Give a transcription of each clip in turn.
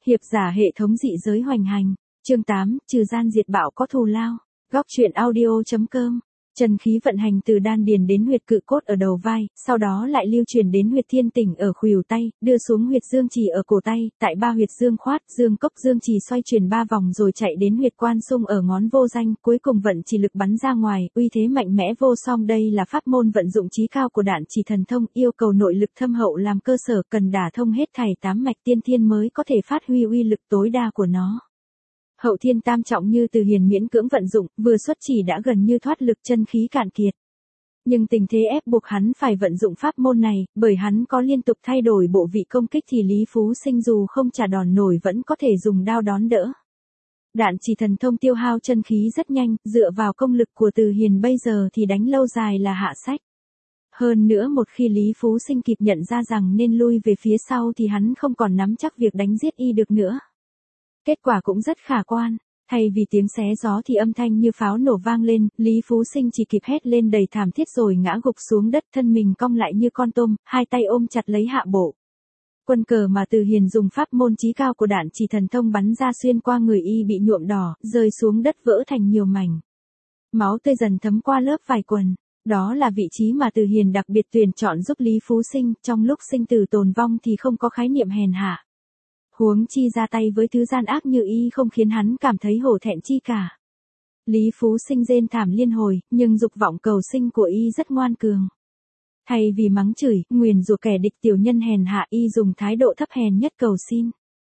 Hiệp giả hệ thống dị giới hoành hành. Chương 8, trừ gian diệt bạo có thù lao. Góc truyện audio.com. Chân khí vận hành từ đan điền đến huyệt cự cốt ở đầu vai, sau đó lại lưu truyền đến huyệt thiên tỉnh ở khuỷu tay, đưa xuống huyệt dương trì ở cổ tay, tại ba huyệt dương khoát, dương cốc, dương trì xoay chuyển 3 vòng rồi chạy đến huyệt quan xung ở ngón vô danh, cuối cùng vận chỉ lực bắn ra ngoài, uy thế mạnh mẽ vô song. Đây là pháp môn vận dụng chí cao của đạn chỉ thần thông, yêu cầu nội lực thâm hậu làm cơ sở, cần đả thông hết thảy 8 mạch tiên thiên mới có thể phát huy uy lực tối đa của nó. Hậu thiên tam trọng như Từ Hiền miễn cưỡng vận dụng, vừa xuất chỉ đã gần như thoát lực, chân khí cạn kiệt. Nhưng tình thế ép buộc hắn phải vận dụng pháp môn này, bởi hắn có liên tục thay đổi bộ vị công kích thì Lý Phú Sinh dù không trả đòn nổi vẫn có thể dùng đao đón đỡ. Đạn chỉ thần thông tiêu hao chân khí rất nhanh, dựa vào công lực của Từ Hiền bây giờ thì đánh lâu dài là hạ sách. Hơn nữa một khi Lý Phú Sinh kịp nhận ra rằng nên lui về phía sau thì hắn không còn nắm chắc việc đánh giết y được nữa. Kết quả cũng rất khả quan, thay vì tiếng xé gió thì âm thanh như pháo nổ vang lên, Lý Phú Sinh chỉ kịp hét lên đầy thảm thiết rồi ngã gục xuống đất, thân mình cong lại như con tôm, hai tay ôm chặt lấy hạ bộ. Quân cờ mà Từ Hiền dùng pháp môn chí cao của đạn chỉ thần thông bắn ra xuyên qua người y bị nhuộm đỏ, rơi xuống đất vỡ thành nhiều mảnh. Máu tươi dần thấm qua lớp vải quần. Đó là vị trí mà Từ Hiền đặc biệt tuyển chọn giúp Lý Phú Sinh, trong lúc sinh tử tồn vong thì không có khái niệm hèn hạ. Huống chi ra tay với thứ gian ác như y không khiến hắn cảm thấy hổ thẹn chi cả. Lý Phú Sinh rên thảm liên hồi, nhưng dục vọng cầu sinh của y rất ngoan cường. Thay vì mắng chửi, nguyền rủa kẻ địch tiểu nhân hèn hạ, y dùng thái độ thấp hèn nhất cầu xin.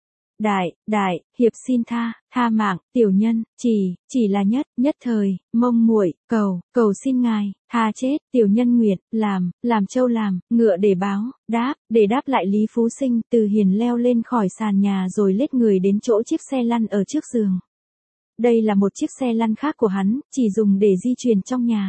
Đại, hiệp xin tha mạng, tiểu nhân, chỉ là nhất thời, mong muội, cầu xin ngài, tha chết, tiểu nhân nguyện, làm trâu làm, ngựa để báo, để đáp lại Lý Phú Sinh, Từ Hiền leo lên khỏi sàn nhà rồi lết người đến chỗ chiếc xe lăn ở trước giường. Đây là một chiếc xe lăn khác của hắn, chỉ dùng để di chuyển trong nhà.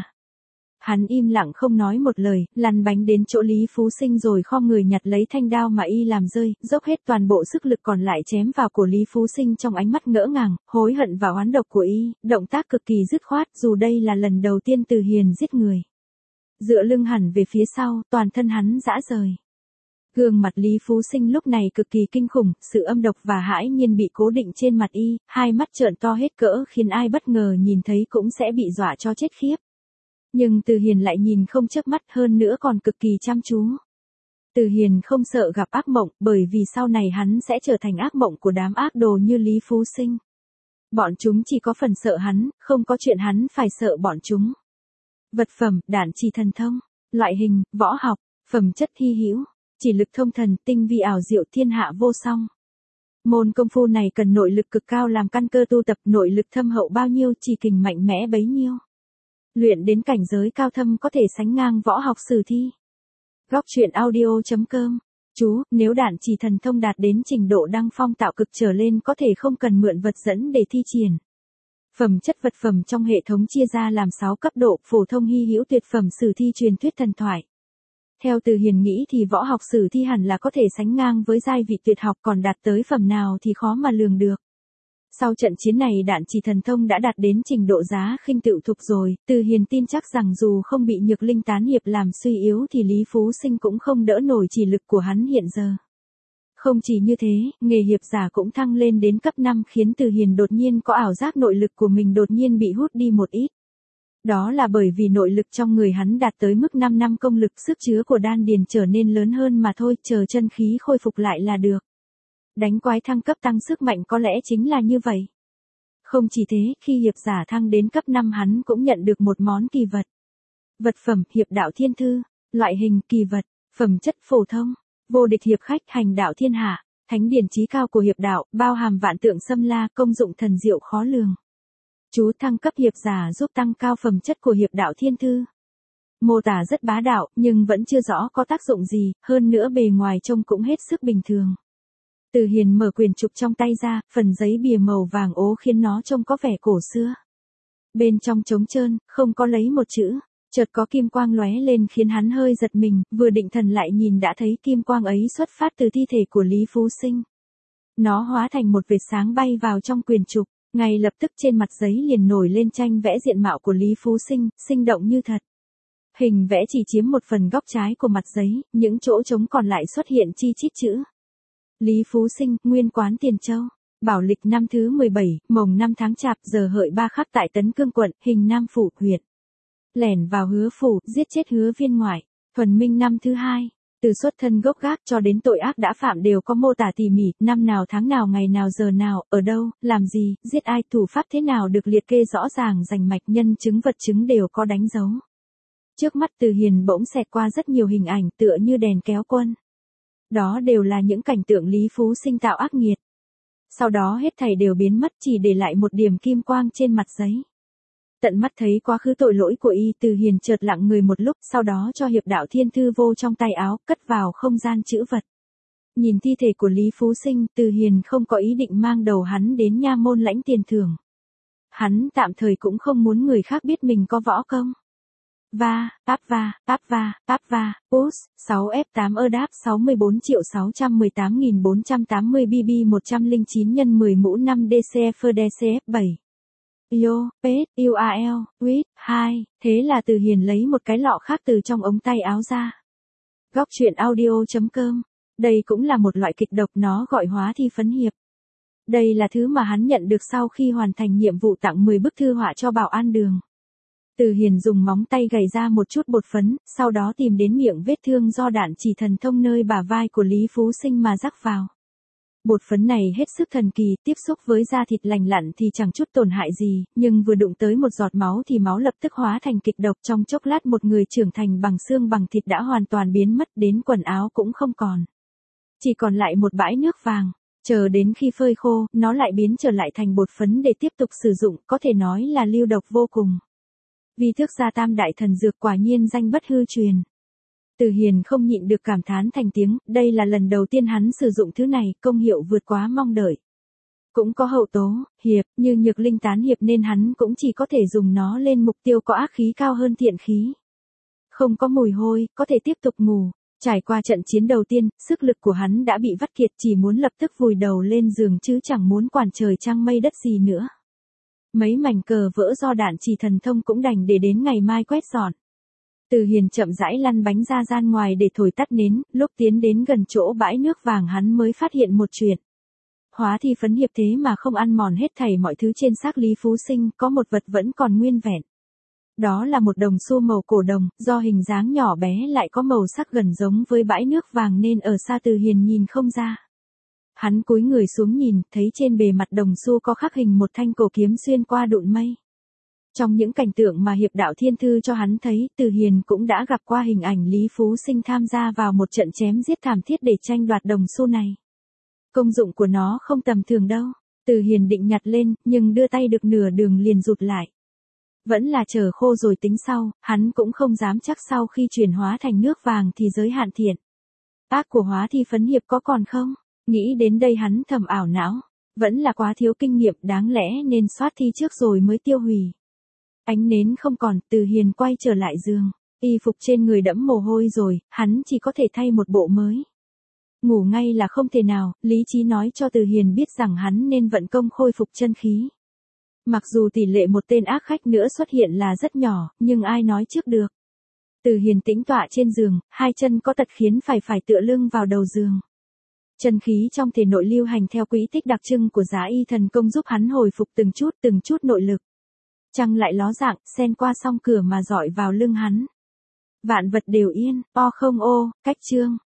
Hắn im lặng không nói một lời, lăn bánh đến chỗ Lý Phú Sinh rồi khom người nhặt lấy thanh đao mà y làm rơi, dốc hết toàn bộ sức lực còn lại chém vào cổ Lý Phú Sinh trong ánh mắt ngỡ ngàng, hối hận và oán độc của y, động tác cực kỳ dứt khoát dù đây là lần đầu tiên Từ Hiền giết người. Dựa lưng hẳn về phía sau, toàn thân hắn rã rời. Gương mặt Lý Phú Sinh lúc này cực kỳ kinh khủng, sự âm độc và hãi nhiên bị cố định trên mặt y, hai mắt trợn to hết cỡ khiến ai bất ngờ nhìn thấy cũng sẽ bị dọa cho chết khiếp. Nhưng Từ Hiền lại nhìn không chớp mắt, hơn nữa còn cực kỳ chăm chú. Từ Hiền không sợ gặp ác mộng, bởi vì sau này hắn sẽ trở thành ác mộng của đám ác đồ như Lý Phú Sinh. Bọn chúng chỉ có phần sợ hắn, không có chuyện hắn phải sợ bọn chúng. Vật phẩm, đạn chỉ thần thông. Loại hình, võ học. Phẩm chất hy hữu. Chỉ lực thông thần, tinh vi ảo diệu, thiên hạ vô song. Môn công phu này cần nội lực cực cao làm căn cơ tu tập, nội lực thâm hậu bao nhiêu, chỉ kình mạnh mẽ bấy nhiêu. Luyện đến cảnh giới cao thâm có thể sánh ngang võ học sử thi. Góc truyện audio.com. Chú, nếu đạn chỉ thần thông đạt đến trình độ đăng phong tạo cực trở lên có thể không cần mượn vật dẫn để thi triển. Phẩm chất vật phẩm trong hệ thống chia ra làm 6 cấp độ, phổ thông, hy hữu, tuyệt phẩm, sử thi, truyền thuyết, thần thoại. Theo Từ Hiền nghĩ thì võ học sử thi hẳn là có thể sánh ngang với giai vị tuyệt học, còn đạt tới phẩm nào thì khó mà lường được. Sau trận chiến này đạn chỉ thần thông đã đạt đến trình độ giá khinh tựu thục rồi, Từ Hiền tin chắc rằng dù không bị Nhược Linh tán hiệp làm suy yếu thì Lý Phú Sinh cũng không đỡ nổi chỉ lực của hắn hiện giờ. Không chỉ như thế, nghề hiệp giả cũng thăng lên đến cấp 5 khiến Từ Hiền đột nhiên có ảo giác nội lực của mình đột nhiên bị hút đi một ít. Đó là bởi vì nội lực trong người hắn đạt tới mức 5 năm công lực, sức chứa của đan điền trở nên lớn hơn mà thôi, chờ chân khí khôi phục lại là được. Đánh quái thăng cấp tăng sức mạnh có lẽ chính là như vậy. Không chỉ thế, khi hiệp giả thăng đến cấp 5 hắn cũng nhận được một món kỳ vật. Vật phẩm, hiệp đạo thiên thư. Loại hình, kỳ vật. Phẩm chất, phổ thông. Vô địch hiệp khách, hành đạo thiên hạ. Thánh điển chí cao của hiệp đạo, bao hàm vạn tượng xâm la, công dụng thần diệu khó lường. Chú, thăng cấp hiệp giả giúp tăng cao phẩm chất của hiệp đạo thiên thư. Mô tả rất bá đạo, nhưng vẫn chưa rõ có tác dụng gì, hơn nữa bề ngoài trông cũng hết sức bình thường. Từ Hiền mở quyển trục trong tay ra, phần giấy bìa màu vàng ố khiến nó trông có vẻ cổ xưa. Bên trong trống trơn, không có lấy một chữ, chợt có kim quang lóe lên khiến hắn hơi giật mình, vừa định thần lại nhìn đã thấy kim quang ấy xuất phát từ thi thể của Lý Phú Sinh. Nó hóa thành một vệt sáng bay vào trong quyển trục, ngay lập tức trên mặt giấy liền nổi lên tranh vẽ diện mạo của Lý Phú Sinh, sinh động như thật. Hình vẽ chỉ chiếm một phần góc trái của mặt giấy, những chỗ trống còn lại xuất hiện chi chít chữ. Lý Phú Sinh, nguyên quán Tiền Châu. Bảo lịch năm thứ 17, mồng 5 tháng Chạp, giờ hợi 3 khắc tại Tấn Cương quận, Hình Nam phủ, huyện. Lẻn vào Hứa phủ, giết chết Hứa Viên ngoại. Thuần Minh năm thứ 2. Từ xuất thân gốc gác cho đến tội ác đã phạm đều có mô tả tỉ mỉ, năm nào tháng nào ngày nào giờ nào, ở đâu, làm gì, giết ai, thủ pháp thế nào được liệt kê rõ ràng rành mạch, nhân chứng vật chứng đều có đánh dấu. Trước mắt Từ Hiền bỗng xẹt qua rất nhiều hình ảnh tựa như đèn kéo quân. Đó đều là những cảnh tượng Lý Phú Sinh tạo ác nghiệt. Sau đó hết thảy đều biến mất, chỉ để lại một điểm kim quang trên mặt giấy. Tận mắt thấy quá khứ tội lỗi của y, Từ Hiền chợt lặng người một lúc, sau đó cho hiệp đạo thiên thư vô trong tay áo, cất vào không gian trữ vật. Nhìn thi thể của Lý Phú Sinh, Từ Hiền không có ý định mang đầu hắn đến nha môn lãnh tiền thưởng. Hắn tạm thời cũng không muốn người khác biết mình có võ công. Pus, 6F8 đáp 64.618.480 BB 109 x 10 mũ 5 DCF DCF 7. Yo, Pet, UAL, Wit, 2, thế là Từ Hiền lấy một cái lọ khác từ trong ống tay áo ra. Góc truyện audio.com. Đây cũng là một loại kịch độc, nó gọi hóa thi phấn hiệp. Đây là thứ mà hắn nhận được sau khi hoàn thành nhiệm vụ tặng 10 bức thư họa cho Bảo An Đường. Từ Hiền dùng móng tay gảy ra một chút bột phấn, sau đó tìm đến miệng vết thương do đạn chỉ thần thông nơi bả vai của Lý Phú Sinh mà rắc vào. Bột phấn này hết sức thần kỳ, tiếp xúc với da thịt lành lặn thì chẳng chút tổn hại gì, nhưng vừa đụng tới một giọt máu thì máu lập tức hóa thành kịch độc, trong chốc lát một người trưởng thành bằng xương bằng thịt đã hoàn toàn biến mất, đến quần áo cũng không còn. Chỉ còn lại một bãi nước vàng. Chờ đến khi phơi khô, nó lại biến trở lại thành bột phấn để tiếp tục sử dụng, có thể nói là lưu độc vô cùng. Vi thức gia tam đại thần dược quả nhiên danh bất hư truyền. Từ Hiền không nhịn được cảm thán thành tiếng, đây là lần đầu tiên hắn sử dụng thứ này, công hiệu vượt quá mong đợi. Cũng có hậu tố, hiệp, như nhược linh tán hiệp nên hắn cũng chỉ có thể dùng nó lên mục tiêu có ác khí cao hơn thiện khí. Không có mùi hôi, có thể tiếp tục ngủ. Trải qua trận chiến đầu tiên, sức lực của hắn đã bị vắt kiệt, chỉ muốn lập tức vùi đầu lên giường chứ chẳng muốn quản trời trăng mây đất gì nữa. Mấy mảnh cờ vỡ do đạn chỉ thần thông cũng đành để đến ngày mai quét dọn. Từ Hiền chậm rãi lăn bánh ra gian ngoài để thổi tắt nến, lúc tiến đến gần chỗ bãi nước vàng hắn mới phát hiện một chuyện. Hóa thi phấn hiệp thế mà không ăn mòn hết thảy mọi thứ trên xác Lý Phú Sinh, có một vật vẫn còn nguyên vẹn. Đó là một đồng xu màu cổ đồng, do hình dáng nhỏ bé lại có màu sắc gần giống với bãi nước vàng nên ở xa Từ Hiền nhìn không ra. Hắn cúi người xuống nhìn, thấy trên bề mặt đồng xu có khắc hình một thanh cổ kiếm xuyên qua đụn mây. Trong những cảnh tượng mà hiệp đạo thiên thư cho hắn thấy, Từ Hiền cũng đã gặp qua hình ảnh Lý Phú Sinh tham gia vào một trận chém giết thảm thiết để tranh đoạt đồng xu này. Công dụng của nó không tầm thường đâu. Từ Hiền định nhặt lên, nhưng đưa tay được nửa đường liền rụt lại. Vẫn là chờ khô rồi tính sau, hắn cũng không dám chắc sau khi chuyển hóa thành nước vàng thì giới hạn thiện. Ác của hóa thi phấn hiệp có còn không? Nghĩ đến đây hắn thầm ảo não. Vẫn là quá thiếu kinh nghiệm, đáng lẽ nên soát thi trước rồi mới tiêu hủy. Ánh nến không còn, Từ Hiền quay trở lại giường. Y phục trên người đẫm mồ hôi rồi, hắn chỉ có thể thay một bộ mới. Ngủ ngay là không thể nào, lý trí nói cho Từ Hiền biết rằng hắn nên vận công khôi phục chân khí. Mặc dù tỷ lệ một tên ác khách nữa xuất hiện là rất nhỏ, nhưng ai nói trước được. Từ Hiền tĩnh tọa trên giường, hai chân có tật khiến phải tựa lưng vào đầu giường. Chân khí trong thể nội lưu hành theo quỹ tích đặc trưng của Giá Y thần công giúp hắn hồi phục từng chút nội lực. Trăng lại ló dạng, xen qua song cửa mà dọi vào lưng hắn. Vạn vật đều yên, cách chương.